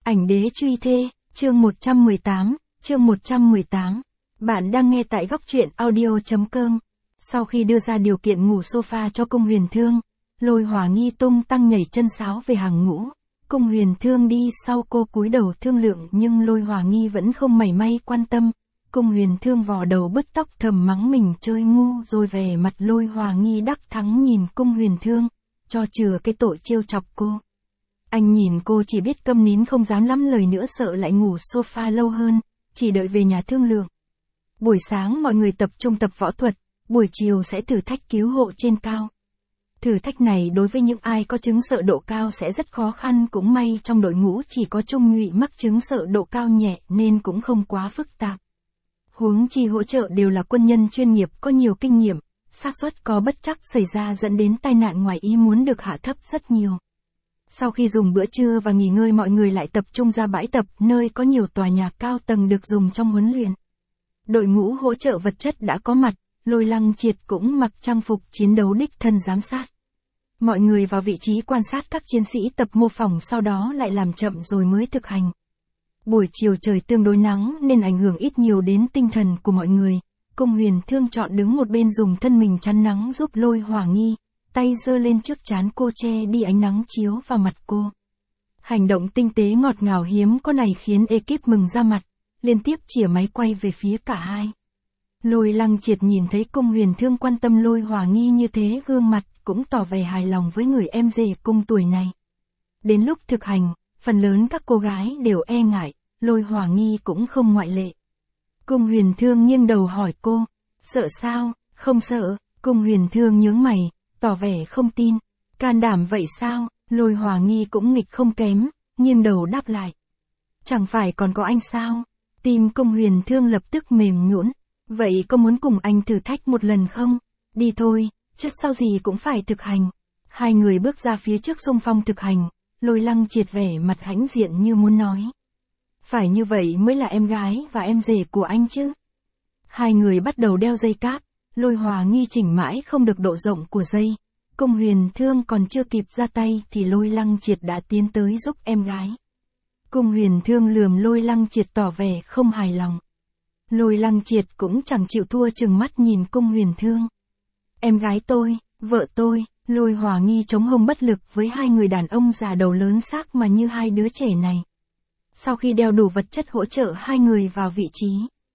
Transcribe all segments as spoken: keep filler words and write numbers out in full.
Ảnh đế truy thê, chương một trăm mười tám, chương một trăm mười tám. Bạn đang nghe tại góc truyện audio chấm com. Sau khi đưa ra điều kiện ngủ sofa cho Cung Huyền Thương, Lôi Hỏa Nghi tung tăng nhảy chân sáo về hàng ngũ. Cung Huyền Thương đi sau cô cúi đầu thương lượng nhưng Lôi Hỏa Nghi vẫn không mảy may quan tâm. Cung Huyền Thương vò đầu bứt tóc thầm mắng mình chơi ngu rồi vẻ mặt Lôi Hỏa Nghi đắc thắng nhìn Cung Huyền Thương, cho chừa cái tội trêu chọc cô. Anh nhìn cô chỉ biết câm nín không dám lắm lời nữa sợ lại ngủ sofa lâu hơn, chỉ đợi về nhà thương lượng. Buổi sáng mọi người tập trung tập võ thuật, buổi chiều sẽ thử thách cứu hộ trên cao. Thử thách này đối với những ai có chứng sợ độ cao sẽ rất khó khăn, cũng may trong đội ngũ chỉ có Trung Nhụy mắc chứng sợ độ cao nhẹ nên cũng không quá phức tạp. Huống chi hỗ trợ đều là quân nhân chuyên nghiệp có nhiều kinh nghiệm, xác suất có bất trắc xảy ra dẫn đến tai nạn ngoài ý muốn được hạ thấp rất nhiều. Sau khi dùng bữa trưa và nghỉ ngơi mọi người lại tập trung ra bãi tập nơi có nhiều tòa nhà cao tầng được dùng trong huấn luyện. Đội ngũ hỗ trợ vật chất đã có mặt, Lôi Lăng Triệt cũng mặc trang phục chiến đấu đích thân giám sát. Mọi người vào vị trí quan sát các chiến sĩ tập mô phỏng sau đó lại làm chậm rồi mới thực hành. Buổi chiều trời tương đối nắng nên ảnh hưởng ít nhiều đến tinh thần của mọi người. Cung Huyền Thương chọn đứng một bên dùng thân mình chắn nắng giúp Lôi Hỏa Nghi, tay giơ lên trước trán cô che đi ánh nắng chiếu vào mặt cô. Hành động tinh tế ngọt ngào hiếm có này khiến ekip mừng ra mặt, liên tiếp chĩa máy quay về phía cả hai. Lôi Lăng Triệt nhìn thấy Cung Huyền Thương quan tâm Lôi Hỏa Nghi như thế gương mặt cũng tỏ vẻ hài lòng với người em rể cùng tuổi này. Đến lúc thực hành, phần lớn các cô gái đều e ngại, Lôi Hỏa Nghi cũng không ngoại lệ. Cung Huyền Thương nghiêng đầu hỏi cô, sợ sao? Không sợ. Cung Huyền Thương nhướng mày, tỏ vẻ không tin. Can đảm vậy sao? Lôi Hỏa Nghi cũng nghịch không kém, nghiêng đầu đáp lại. Chẳng phải còn có anh sao? Tim Cung Huyền Thương lập tức mềm nhũn. Vậy có muốn cùng anh thử thách một lần không? Đi thôi, trước sau gì cũng phải thực hành. Hai người bước ra phía trước xung phong thực hành, Lôi Lăng Triệt vẻ mặt hãnh diện như muốn nói. Phải như vậy mới là em gái và em rể của anh chứ. Hai người bắt đầu đeo dây cáp, Lôi Hỏa Nghi chỉnh mãi không được độ rộng của dây. Cung Huyền Thương còn chưa kịp ra tay thì Lôi Lăng Triệt đã tiến tới giúp em gái. Cung Huyền Thương lườm Lôi Lăng Triệt tỏ vẻ không hài lòng. Lôi Lăng Triệt cũng chẳng chịu thua chừng mắt nhìn Cung Huyền Thương. Em gái tôi, vợ tôi. Lôi Hỏa Nghi chống hông bất lực với hai người đàn ông già đầu lớn xác mà như hai đứa trẻ này. Sau khi đeo đủ vật chất hỗ trợ hai người vào vị trí.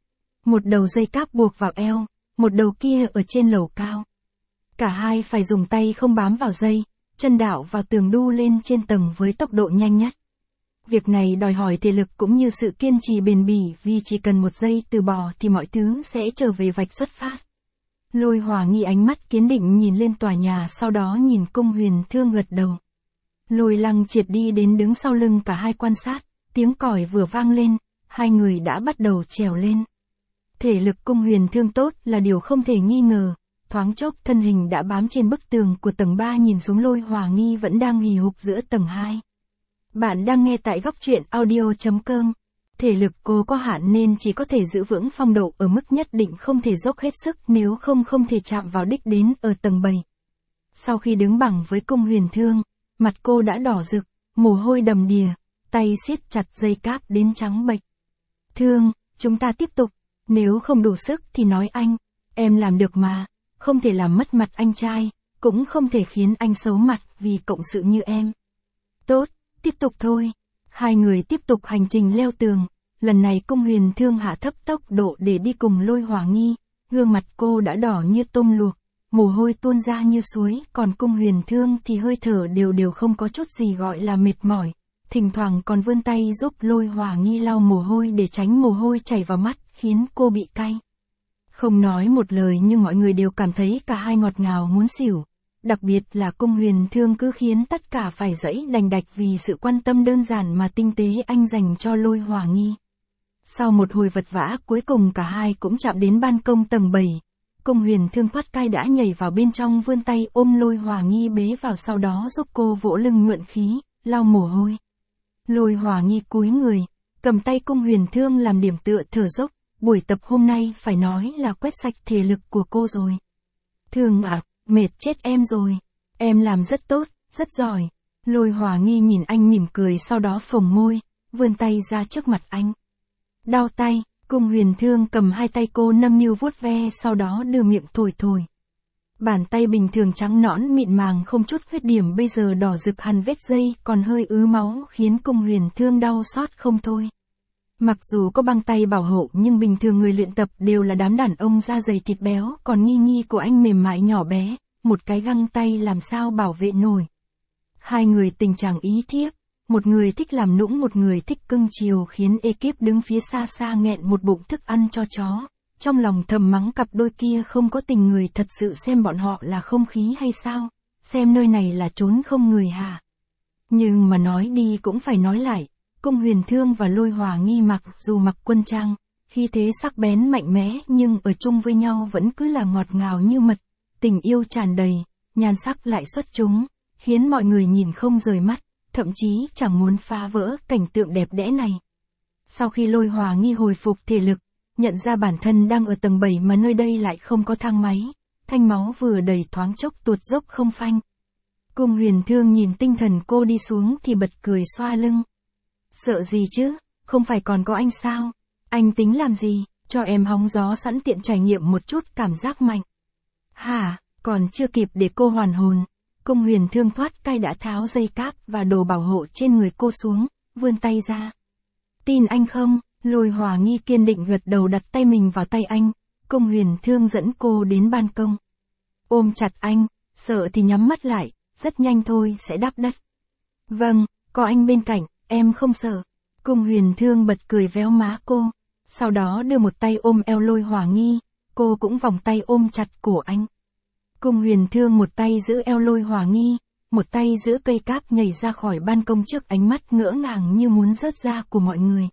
Một đầu dây cáp buộc vào eo, một đầu kia ở trên lầu cao. Cả hai phải dùng tay không bám vào dây, chân đảo vào tường đu lên trên tầng với tốc độ nhanh nhất. Việc này đòi hỏi thể lực cũng như sự kiên trì bền bỉ vì chỉ cần một giây từ bỏ thì mọi thứ sẽ trở về vạch xuất phát. Lôi Hỏa Nghi ánh mắt kiên định nhìn lên tòa nhà sau đó nhìn Cung Huyền Thương gật đầu. Lôi Lăng Triệt đi đến đứng sau lưng cả hai quan sát, tiếng còi vừa vang lên, hai người đã bắt đầu trèo lên. Thể lực Cung Huyền Thương tốt là điều không thể nghi ngờ, thoáng chốc thân hình đã bám trên bức tường của tầng ba nhìn xuống Lôi Hỏa Nghi vẫn đang hì hục giữa tầng hai. Bạn đang nghe tại góc truyện audio chấm com. Thể lực cô có hạn nên chỉ có thể giữ vững phong độ ở mức nhất định, không thể dốc hết sức nếu không không thể chạm vào đích đến ở tầng bảy. Sau khi đứng bằng với Cung Huyền Thương, mặt cô đã đỏ rực, mồ hôi đầm đìa, tay siết chặt dây cáp đến trắng bệch. Thương, chúng ta tiếp tục, nếu không đủ sức thì nói anh, em làm được mà, không thể làm mất mặt anh trai, cũng không thể khiến anh xấu mặt vì cộng sự như em. Tốt, tiếp tục thôi. Hai người tiếp tục hành trình leo tường, lần này Cung Huyền Thương hạ thấp tốc độ để đi cùng Lôi Hỏa Nghi, gương mặt cô đã đỏ như tôm luộc, mồ hôi tuôn ra như suối, còn Cung Huyền Thương thì hơi thở đều đều không có chút gì gọi là mệt mỏi, thỉnh thoảng còn vươn tay giúp Lôi Hỏa Nghi lau mồ hôi để tránh mồ hôi chảy vào mắt, khiến cô bị cay. Không nói một lời nhưng mọi người đều cảm thấy cả hai ngọt ngào muốn xỉu. Đặc biệt là Cung Huyền Thương cứ khiến tất cả phải dãy đành đạch vì sự quan tâm đơn giản mà tinh tế anh dành cho Lôi Hỏa Nghi. Sau một hồi vật vã cuối cùng cả hai cũng chạm đến ban công tầng bảy. Cung Huyền Thương thoát cai đã nhảy vào bên trong vươn tay ôm Lôi Hỏa Nghi bế vào sau đó giúp cô vỗ lưng mượn khí, lau mồ hôi. Lôi Hỏa Nghi cúi người, cầm tay Cung Huyền Thương làm điểm tựa thở dốc. Buổi tập hôm nay phải nói là quét sạch thể lực của cô rồi. Thương ạ, mệt chết em rồi. Em làm rất tốt, rất giỏi. Lôi Hỏa Nghi nhìn anh mỉm cười sau đó phồng môi, vươn tay ra trước mặt anh. Đau tay, Cung Huyền Thương cầm hai tay cô nâng niu vuốt ve sau đó đưa miệng thổi thổi. Bàn tay bình thường trắng nõn mịn màng không chút khuyết điểm bây giờ đỏ rực hằn vết dây còn hơi ứ máu khiến Cung Huyền Thương đau xót không thôi. Mặc dù có băng tay bảo hộ nhưng bình thường người luyện tập đều là đám đàn ông da dày thịt béo, còn Nghi Nghi của anh mềm mại nhỏ bé, một cái găng tay làm sao bảo vệ nổi. Hai người tình trạng ý thiếp, một người thích làm nũng một người thích cưng chiều khiến ekip đứng phía xa xa nghẹn một bụng thức ăn cho chó. Trong lòng thầm mắng cặp đôi kia không có tình người thật sự xem bọn họ là không khí hay sao, xem nơi này là trốn không người hả. Nhưng mà nói đi cũng phải nói lại, Cung Huyền Thương và Lôi Hòa Nghi mặc dù mặc quân trang, khi thế sắc bén mạnh mẽ nhưng ở chung với nhau vẫn cứ là ngọt ngào như mật, tình yêu tràn đầy, nhan sắc lại xuất chúng, khiến mọi người nhìn không rời mắt, thậm chí chẳng muốn phá vỡ cảnh tượng đẹp đẽ này. Sau khi Lôi Hòa Nghi hồi phục thể lực, nhận ra bản thân đang ở tầng bảy mà nơi đây lại không có thang máy, thanh máu vừa đầy thoáng chốc tuột dốc không phanh. Cung Huyền Thương nhìn tinh thần cô đi xuống thì bật cười xoa lưng. Sợ gì chứ, không phải còn có anh sao, anh tính làm gì, cho em hóng gió sẵn tiện trải nghiệm một chút cảm giác mạnh. Hả, còn chưa kịp để cô hoàn hồn, Cung Huyền Thương thoát cay đã tháo dây cáp và đồ bảo hộ trên người cô xuống, vươn tay ra. Tin anh không? Lôi Hòa Nghi kiên định gật đầu đặt tay mình vào tay anh, Cung Huyền Thương dẫn cô đến ban công. Ôm chặt anh, sợ thì nhắm mắt lại, rất nhanh thôi sẽ đáp đất. Vâng, có anh bên cạnh, em không sợ. Cung Huyền Thương bật cười véo má cô, sau đó đưa một tay ôm eo Lôi Hòa Nghi, cô cũng vòng tay ôm chặt cổ anh. Cung Huyền Thương một tay giữ eo Lôi Hòa Nghi, một tay giữ cây cáp nhảy ra khỏi ban công trước ánh mắt ngỡ ngàng như muốn rớt ra của mọi người.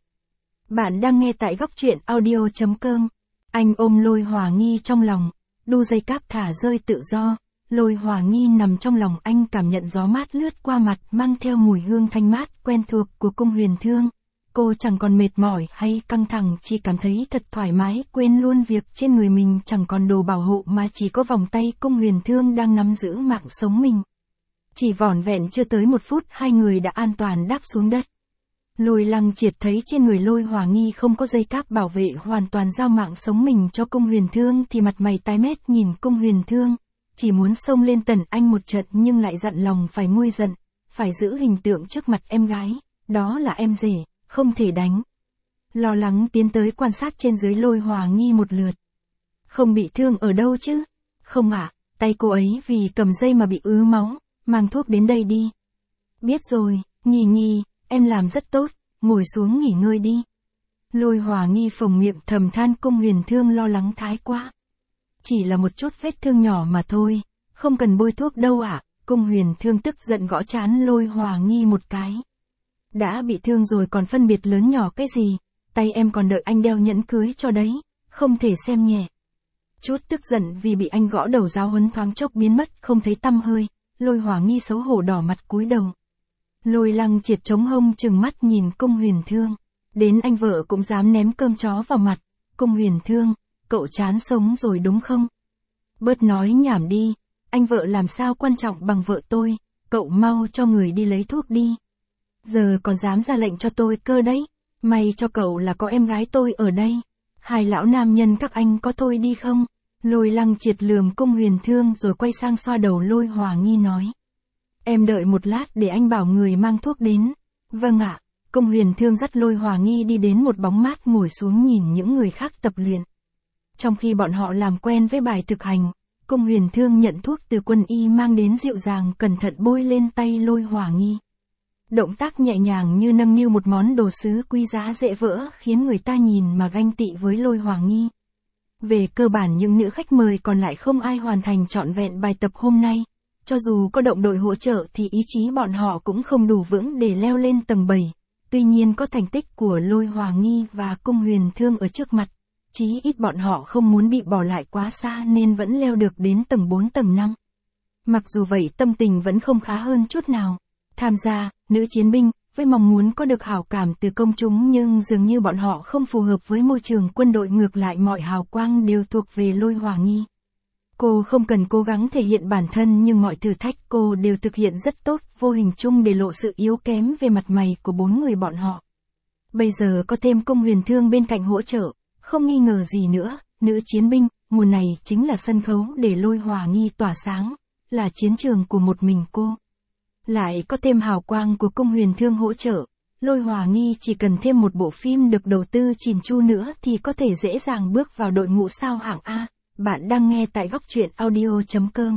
Bạn đang nghe tại góc truyện audio chấm com. Anh ôm Lôi Hòa Nghi trong lòng, đu dây cáp thả rơi tự do, Lôi Hòa Nghi nằm trong lòng anh cảm nhận gió mát lướt qua mặt mang theo mùi hương thanh mát quen thuộc của Cung Huyền Thương. Cô chẳng còn mệt mỏi hay căng thẳng, chỉ cảm thấy thật thoải mái, quên luôn việc trên người mình chẳng còn đồ bảo hộ mà chỉ có vòng tay Cung Huyền Thương đang nắm giữ mạng sống mình. Chỉ vỏn vẹn chưa tới một phút hai người đã an toàn đáp xuống đất. Lôi Lăng Triệt thấy trên người Lôi Hòa Nghi không có dây cáp bảo vệ hoàn toàn giao mạng sống mình cho Cung Huyền Thương thì mặt mày tái mét nhìn Cung Huyền Thương, chỉ muốn xông lên tẩn anh một trận nhưng lại dặn lòng phải nguôi giận, phải giữ hình tượng trước mặt em gái, đó là em rể, không thể đánh. Lo lắng tiến tới quan sát trên dưới Lôi Hòa Nghi một lượt. Không bị thương ở đâu chứ? Không ạ, à, tay cô ấy vì cầm dây mà bị ứ máu, mang thuốc đến đây đi. Biết rồi, Nghi Nghi, em làm rất tốt, ngồi xuống nghỉ ngơi đi. Lôi Hòa Nghi phồng miệng thầm than Cung Huyền Thương lo lắng thái quá. Chỉ là một chút vết thương nhỏ mà thôi, không cần bôi thuốc đâu ạ. À? Cung Huyền Thương tức giận gõ trán Lôi Hòa Nghi một cái. Đã bị thương rồi còn phân biệt lớn nhỏ cái gì, tay em còn đợi anh đeo nhẫn cưới cho đấy, không thể xem nhẹ. Chút tức giận vì bị anh gõ đầu giáo huấn thoáng chốc biến mất không thấy tăm hơi, Lôi Hòa Nghi xấu hổ đỏ mặt cúi đầu. Lôi Lăng Triệt chống hông trừng mắt nhìn Cung Huyền Thương, đến anh vợ cũng dám ném cơm chó vào mặt. Cung Huyền Thương, cậu chán sống rồi đúng không? Bớt nói nhảm đi, anh vợ làm sao quan trọng bằng vợ tôi, cậu mau cho người đi lấy thuốc đi. Giờ còn dám ra lệnh cho tôi cơ đấy, may cho cậu là có em gái tôi ở đây. Hai lão nam nhân các anh có thôi đi không? Lôi Lăng Triệt lườm Cung Huyền Thương rồi quay sang xoa đầu Lôi Hòa Nghi nói. Em đợi một lát để anh bảo người mang thuốc đến. Vâng ạ. Cung Huyền Thương dắt Lôi Hòa Nghi đi đến một bóng mát ngồi xuống nhìn những người khác tập luyện. Trong khi bọn họ làm quen với bài thực hành, Cung Huyền Thương nhận thuốc từ quân y mang đến dịu dàng cẩn thận bôi lên tay Lôi Hòa Nghi. Động tác nhẹ nhàng như nâng niu một món đồ sứ quý giá dễ vỡ khiến người ta nhìn mà ganh tị với Lôi Hòa Nghi. Về cơ bản những nữ khách mời còn lại không ai hoàn thành trọn vẹn bài tập hôm nay. Cho dù có động đội hỗ trợ thì ý chí bọn họ cũng không đủ vững để leo lên tầng bảy. Tuy nhiên có thành tích của Lôi Hòa Nghi và Cung Huyền Thương ở trước mặt, chí ít bọn họ không muốn bị bỏ lại quá xa nên vẫn leo được đến tầng bốn tầng năm. Mặc dù vậy tâm tình vẫn không khá hơn chút nào. Tham gia, nữ chiến binh, với mong muốn có được hảo cảm từ công chúng nhưng dường như bọn họ không phù hợp với môi trường quân đội, ngược lại mọi hào quang đều thuộc về Lôi Hòa Nghi. Cô không cần cố gắng thể hiện bản thân nhưng mọi thử thách cô đều thực hiện rất tốt, vô hình chung để lộ sự yếu kém về mặt mày của bốn người bọn họ. Bây giờ có thêm Cung Huyền Thương bên cạnh hỗ trợ, không nghi ngờ gì nữa, nữ chiến binh, mùa này chính là sân khấu để Lôi Hỏa Nghi tỏa sáng, là chiến trường của một mình cô. Lại có thêm hào quang của Cung Huyền Thương hỗ trợ, Lôi Hỏa Nghi chỉ cần thêm một bộ phim được đầu tư chỉn chu nữa thì có thể dễ dàng bước vào đội ngũ sao hạng A. Bạn đang nghe tại góc truyện audio chấm com.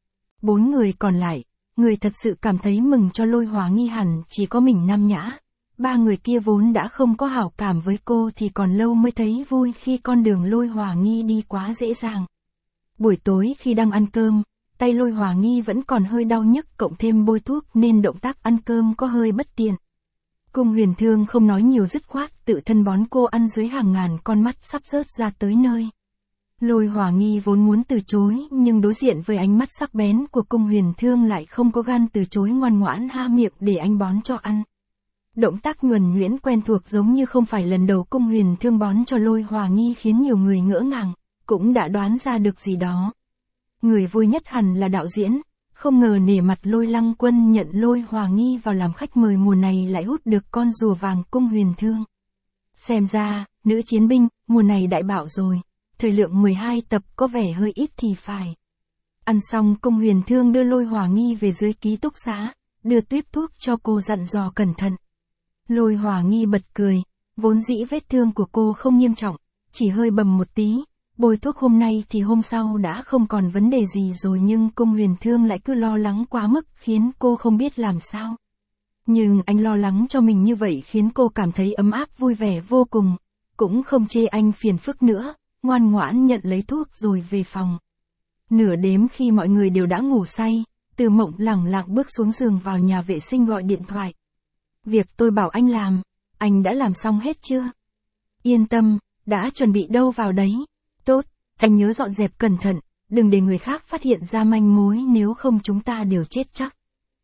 Bốn người còn lại, người thật sự cảm thấy mừng cho Lôi Hỏa Nghi hẳn chỉ có mình Nam Nhã. Ba người kia vốn đã không có hảo cảm với cô thì còn lâu mới thấy vui khi con đường Lôi Hỏa Nghi đi quá dễ dàng. Buổi tối khi đang ăn cơm, tay Lôi Hỏa Nghi vẫn còn hơi đau nhức cộng thêm bôi thuốc nên động tác ăn cơm có hơi bất tiện. Cung Huyền Thương không nói nhiều dứt khoát tự thân bón cô ăn dưới hàng ngàn con mắt sắp rớt ra tới nơi. Lôi Hỏa Nghi vốn muốn từ chối nhưng đối diện với ánh mắt sắc bén của Cung Huyền Thương lại không có gan từ chối, ngoan ngoãn há miệng để anh bón cho ăn. Động tác nhuần nhuyễn quen thuộc giống như không phải lần đầu Cung Huyền Thương bón cho Lôi Hỏa Nghi khiến nhiều người ngỡ ngàng, cũng đã đoán ra được gì đó. Người vui nhất hẳn là đạo diễn, không ngờ nể mặt Lôi Lăng Quân nhận Lôi Hỏa Nghi vào làm khách mời mùa này lại hút được con rùa vàng Cung Huyền Thương. Xem ra, nữ chiến binh, mùa này đại bạo rồi, thời lượng mười hai tập có vẻ hơi ít thì phải. Ăn xong Cung Huyền Thương đưa Lôi Hỏa Nghi về dưới ký túc xá, đưa tuýp thuốc cho cô dặn dò cẩn thận. Lôi Hỏa Nghi bật cười, vốn dĩ vết thương của cô không nghiêm trọng, chỉ hơi bầm một tí, bôi thuốc hôm nay thì hôm sau đã không còn vấn đề gì rồi, nhưng Cung Huyền Thương lại cứ lo lắng quá mức khiến cô không biết làm sao. Nhưng anh lo lắng cho mình như vậy khiến cô cảm thấy ấm áp vui vẻ vô cùng, cũng không chê anh phiền phức nữa, ngoan ngoãn nhận lấy thuốc rồi về phòng. Nửa đêm khi mọi người đều đã ngủ say, Từ Mộng lẳng lặng bước xuống giường vào nhà vệ sinh gọi điện thoại. Việc tôi bảo anh làm, anh đã làm xong hết chưa? Yên tâm, đã chuẩn bị đâu vào đấy. Tốt, anh nhớ dọn dẹp cẩn thận, đừng để người khác phát hiện ra manh mối, nếu không chúng ta đều chết chắc.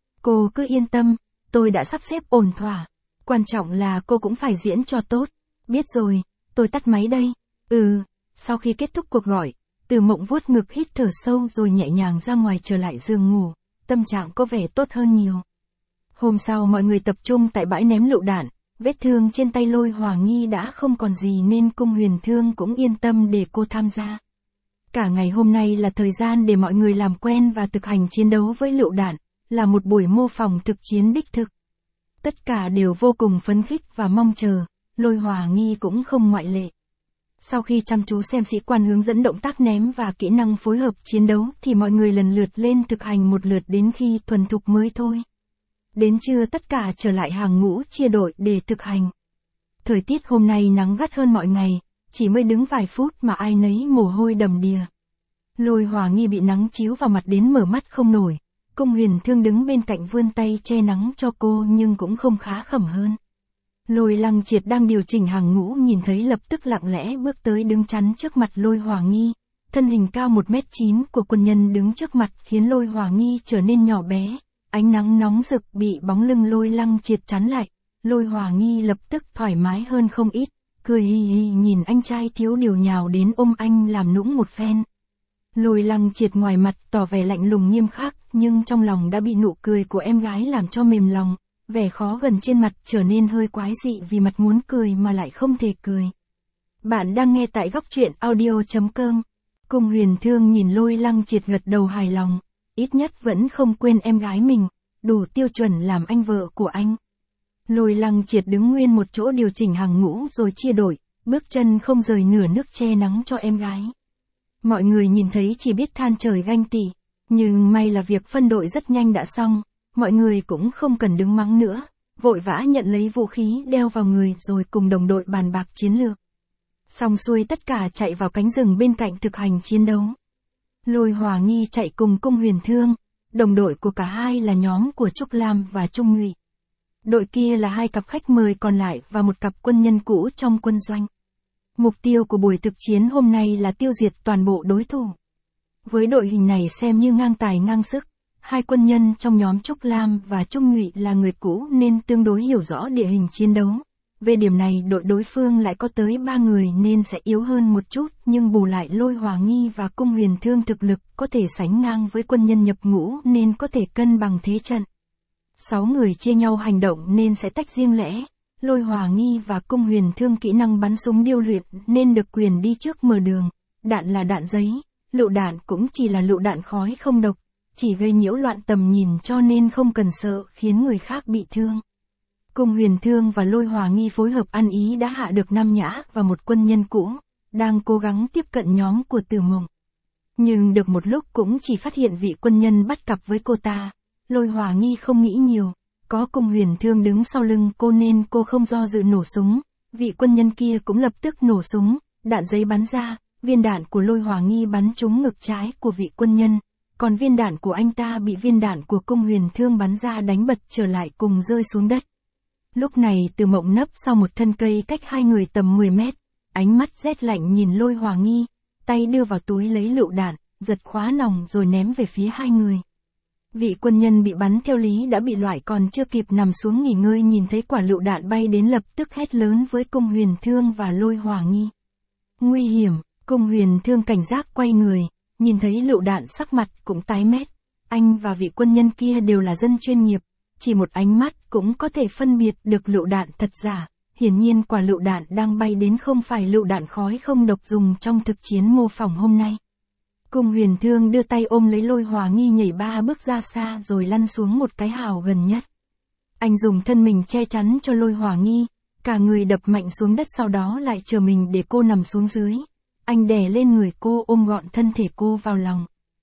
Cô cứ yên tâm, tôi đã sắp xếp ổn thỏa. Quan trọng là cô cũng phải diễn cho tốt. Biết rồi, tôi tắt máy đây. Ừ, sau khi kết thúc cuộc gọi, Từ Mộng vuốt ngực hít thở sâu rồi nhẹ nhàng ra ngoài trở lại giường ngủ, tâm trạng có vẻ tốt hơn nhiều. Hôm sau mọi người tập trung tại bãi ném lựu đạn, vết thương trên tay Lôi Hỏa Nghi đã không còn gì nên Cung Huyền Thương cũng yên tâm để cô tham gia. Cả ngày hôm nay là thời gian để mọi người làm quen và thực hành chiến đấu với lựu đạn, là một buổi mô phỏng thực chiến đích thực. Tất cả đều vô cùng phấn khích và mong chờ, Lôi Hỏa Nghi cũng không ngoại lệ. Sau khi chăm chú xem sĩ quan hướng dẫn động tác ném và kỹ năng phối hợp chiến đấu thì mọi người lần lượt lên thực hành một lượt đến khi thuần thục mới thôi. Đến trưa tất cả trở lại hàng ngũ chia đội để thực hành. Thời tiết hôm nay nắng gắt hơn mọi ngày, chỉ mới đứng vài phút mà ai nấy mồ hôi đầm đìa. Lôi Hỏa Nghi bị nắng chiếu vào mặt đến mở mắt không nổi, Cung Huyền Thương đứng bên cạnh vươn tay che nắng cho cô nhưng cũng không khá khẩm hơn. Lôi Lăng Triệt đang điều chỉnh hàng ngũ nhìn thấy lập tức lặng lẽ bước tới đứng chắn trước mặt Lôi Hỏa Nghi. Thân hình cao một mét chín của quân nhân đứng trước mặt khiến Lôi Hỏa Nghi trở nên nhỏ bé. Ánh nắng nóng rực bị bóng lưng Lôi Lăng Triệt chắn lại, Lôi Hỏa Nghi lập tức thoải mái hơn không ít, cười hì hì nhìn anh trai thiếu điều nhào đến ôm anh làm nũng một phen. Lôi Lăng Triệt ngoài mặt tỏ vẻ lạnh lùng nghiêm khắc, nhưng trong lòng đã bị nụ cười của em gái làm cho mềm lòng, vẻ khó gần trên mặt trở nên hơi quái dị vì mặt muốn cười mà lại không thể cười. Bạn đang nghe tại góc truyện audio chấm com. Cung Huyền Thương nhìn Lôi Lăng Triệt gật đầu hài lòng. Ít nhất vẫn không quên em gái mình, đủ tiêu chuẩn làm anh vợ của anh. Lôi Lăng Triệt đứng nguyên một chỗ điều chỉnh hàng ngũ rồi chia đội, bước chân không rời nửa nước che nắng cho em gái. Mọi người nhìn thấy chỉ biết than trời ganh tị, nhưng may là việc phân đội rất nhanh đã xong, mọi người cũng không cần đứng mắng nữa, vội vã nhận lấy vũ khí đeo vào người rồi cùng đồng đội bàn bạc chiến lược. Xong xuôi tất cả chạy vào cánh rừng bên cạnh thực hành chiến đấu. Lôi Hỏa Nghi chạy cùng Cung Huyền Thương, đồng đội của cả hai là nhóm của Trúc Lam và Trung Ngụy. Đội kia là hai cặp khách mời còn lại và một cặp quân nhân cũ trong quân doanh. Mục tiêu của buổi thực chiến hôm nay là tiêu diệt toàn bộ đối thủ. Với đội hình này xem như ngang tài ngang sức, hai quân nhân trong nhóm Trúc Lam và Trung Ngụy là người cũ nên tương đối hiểu rõ địa hình chiến đấu. Về điểm này đội đối phương lại có tới ba người nên sẽ yếu hơn một chút, nhưng bù lại Lôi Hỏa Nghi và Cung Huyền Thương thực lực có thể sánh ngang với quân nhân nhập ngũ nên có thể cân bằng thế trận. Sáu người chia nhau hành động nên sẽ tách riêng lẻ. Lôi Hòa Nghi và Cung Huyền Thương kỹ năng bắn súng điêu luyện nên được quyền đi trước mở đường, đạn là đạn giấy, lựu đạn cũng chỉ là lựu đạn khói không độc, chỉ gây nhiễu loạn tầm nhìn cho nên không cần sợ khiến người khác bị thương. Cung Huyền Thương và Lôi Hòa Nghi phối hợp ăn ý đã hạ được Nam Nhã và một quân nhân cũ, đang cố gắng tiếp cận nhóm của Tử Mộng. Nhưng được một lúc cũng chỉ phát hiện vị quân nhân bắt cặp với cô ta. Lôi Hòa Nghi không nghĩ nhiều, có Cung Huyền Thương đứng sau lưng cô nên cô không do dự nổ súng, vị quân nhân kia cũng lập tức nổ súng, đạn giấy bắn ra, viên đạn của Lôi Hòa Nghi bắn trúng ngực trái của vị quân nhân, còn viên đạn của anh ta bị viên đạn của Cung Huyền Thương bắn ra đánh bật trở lại cùng rơi xuống đất. Lúc này Tử Mộng nấp sau một thân cây cách hai người tầm mười mét, ánh mắt rét lạnh nhìn Lôi Hòa Nghi, tay đưa vào túi lấy lựu đạn, giật khóa nòng rồi ném về phía hai người. Vị quân nhân bị bắn theo lý đã bị loại còn chưa kịp nằm xuống nghỉ ngơi nhìn thấy quả lựu đạn bay đến lập tức hét lớn với Cung Huyền Thương và Lôi Hòa Nghi. Nguy hiểm, Cung Huyền Thương cảnh giác quay người, nhìn thấy lựu đạn sắc mặt cũng tái mét. Anh và vị quân nhân kia đều là dân chuyên nghiệp, chỉ một ánh mắt cũng có thể phân biệt được lựu đạn thật giả. Hiển nhiên quả lựu đạn đang bay đến không phải lựu đạn khói không độc dùng trong thực chiến mô phỏng hôm nay. Cung Huyền Thương đưa tay ôm lấy Lôi Hòa Nghi nhảy ba bước ra xa rồi lăn xuống một cái hào gần nhất. Anh dùng thân mình che chắn cho Lôi Hòa Nghi, cả người đập mạnh xuống đất sau đó lại chờ mình để cô nằm xuống dưới. Anh đè lên người cô ôm gọn thân thể cô vào lòng.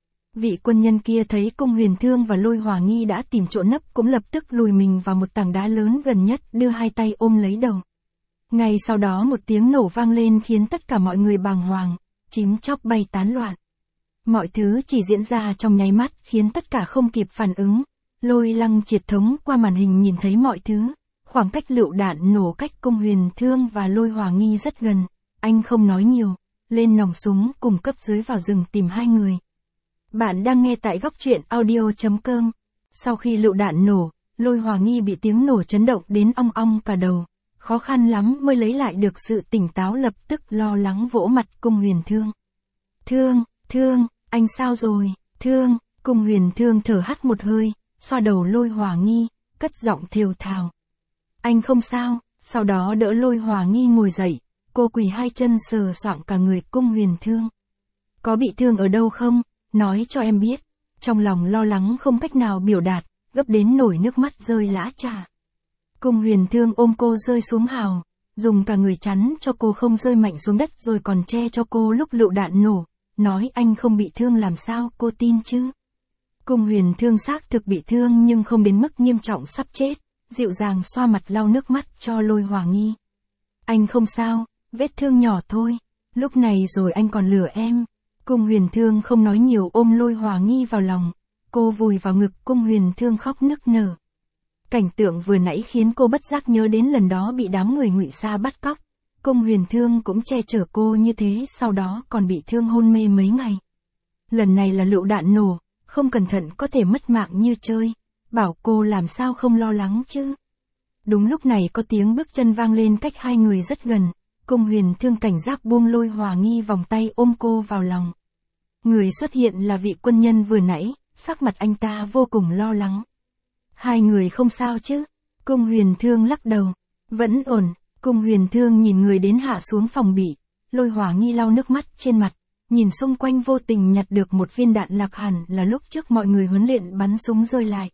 Vị quân nhân kia thấy Cung Huyền Thương và Lôi Hòa Nghi đã tìm chỗ nấp cũng lập tức lùi mình vào một tảng đá lớn gần nhất đưa hai tay ôm lấy đầu. Ngay sau đó một tiếng nổ vang lên khiến tất cả mọi người bàng hoàng, chim chóc bay tán loạn. Mọi thứ chỉ diễn ra trong nháy mắt khiến tất cả không kịp phản ứng. Lôi Lăng Triệt thống qua màn hình nhìn thấy mọi thứ. Khoảng cách lựu đạn nổ cách Cung Huyền Thương và Lôi Hòa Nghi rất gần. Anh không nói nhiều, lên nòng súng cùng cấp dưới vào rừng tìm hai người. Bạn đang nghe tại góc truyện audio chấm com. Sau khi lựu đạn nổ, Lôi Hòa Nghi bị tiếng nổ chấn động đến ong ong cả đầu. Khó khăn lắm mới lấy lại được sự tỉnh táo lập tức lo lắng vỗ mặt Cung Huyền Thương. Thương, Thương, anh sao rồi, Thương, Cung Huyền Thương thở hắt một hơi, xoa đầu Lôi Hòa Nghi, cất giọng thều thào. Anh không sao, sau đó đỡ Lôi Hòa Nghi ngồi dậy, cô quỳ hai chân sờ soạng cả người Cung Huyền Thương. Có bị thương ở đâu không, nói cho em biết, trong lòng lo lắng không cách nào biểu đạt, gấp đến nổi nước mắt rơi lã chả. Cung Huyền Thương ôm cô rơi xuống hào, dùng cả người chắn cho cô không rơi mạnh xuống đất rồi còn che cho cô lúc lựu đạn nổ, nói anh không bị thương làm sao cô tin chứ. Cung Huyền Thương xác thực bị thương nhưng không đến mức nghiêm trọng sắp chết, dịu dàng xoa mặt lau nước mắt cho Lôi Hòa Nghi. Anh không sao, vết thương nhỏ thôi, lúc này rồi anh còn lừa em. Cung Huyền Thương không nói nhiều ôm Lôi Hòa Nghi vào lòng, cô vùi vào ngực Cung Huyền Thương khóc nức nở. Cảnh tượng vừa nãy khiến cô bất giác nhớ đến lần đó bị đám người Ngụy Sa bắt cóc. Cung Huyền Thương cũng che chở cô như thế sau đó còn bị thương hôn mê mấy ngày. Lần này là lựu đạn nổ, không cẩn thận có thể mất mạng như chơi, bảo cô làm sao không lo lắng chứ. Đúng lúc này có tiếng bước chân vang lên cách hai người rất gần, Cung Huyền Thương cảnh giác buông Lôi Hòa Nghi vòng tay ôm cô vào lòng. Người xuất hiện là vị quân nhân vừa nãy, sắc mặt anh ta vô cùng lo lắng. Hai người không sao chứ? Cung Huyền Thương lắc đầu. Vẫn ổn. Cung Huyền Thương nhìn người đến hạ xuống phòng bị. Lôi Hòa Nghi lau nước mắt trên mặt. Nhìn xung quanh vô tình nhặt được một viên đạn lạc hẳn là lúc trước mọi người huấn luyện bắn súng rơi lại.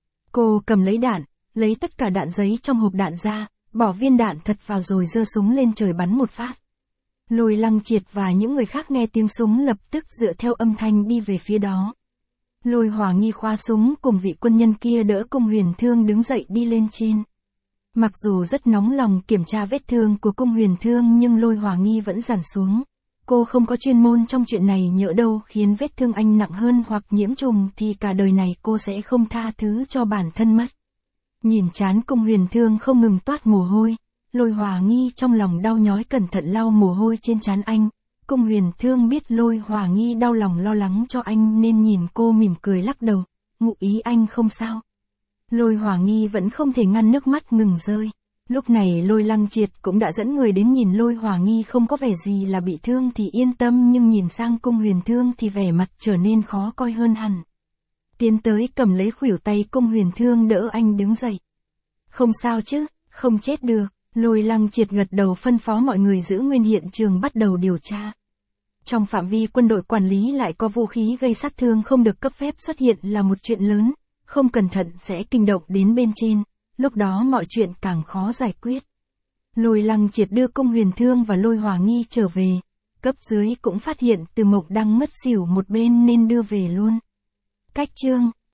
Cô cầm lấy đạn, lấy tất cả đạn giấy trong hộp đạn ra, bỏ viên đạn thật vào rồi giơ súng lên trời bắn một phát. Lôi Lăng Triệt và những người khác nghe tiếng súng lập tức dựa theo âm thanh đi về phía đó. Lôi Hòa Nghi khóa súng cùng vị quân nhân kia đỡ Cung Huyền Thương đứng dậy đi lên trên. Mặc dù rất nóng lòng kiểm tra vết thương của Cung Huyền Thương nhưng Lôi Hòa Nghi vẫn dàn xuống. Cô không có chuyên môn trong chuyện này nhỡ đâu khiến vết thương anh nặng hơn hoặc nhiễm trùng thì cả đời này cô sẽ không tha thứ cho bản thân mất. Nhìn trán Cung Huyền Thương không ngừng toát mồ hôi, Lôi Hòa Nghi trong lòng đau nhói cẩn thận lau mồ hôi trên trán anh. Cung Huyền Thương biết Lôi Hòa Nghi đau lòng lo lắng cho anh nên nhìn cô mỉm cười lắc đầu, ngụ ý anh không sao. Lôi Hòa Nghi vẫn không thể ngăn nước mắt ngừng rơi. Lúc này Lôi Lăng Triệt cũng đã dẫn người đến nhìn Lôi Hòa Nghi không có vẻ gì là bị thương thì yên tâm nhưng nhìn sang Cung Huyền Thương thì vẻ mặt trở nên khó coi hơn hẳn. Tiến tới cầm lấy khuỷu tay Cung Huyền Thương đỡ anh đứng dậy. Không sao chứ, không chết được, Lôi Lăng Triệt gật đầu phân phó mọi người giữ nguyên hiện trường bắt đầu điều tra. Trong phạm vi quân đội quản lý lại có vũ khí gây sát thương không được cấp phép xuất hiện là một chuyện lớn, không cẩn thận sẽ kinh động đến bên trên, lúc đó mọi chuyện càng khó giải quyết. Lôi Lăng Triệt đưa Cung Huyền Thương và Lôi Hỏa Nghi trở về, cấp dưới cũng phát hiện Từ Mộc đang ngất xỉu một bên nên đưa về luôn. Cách chương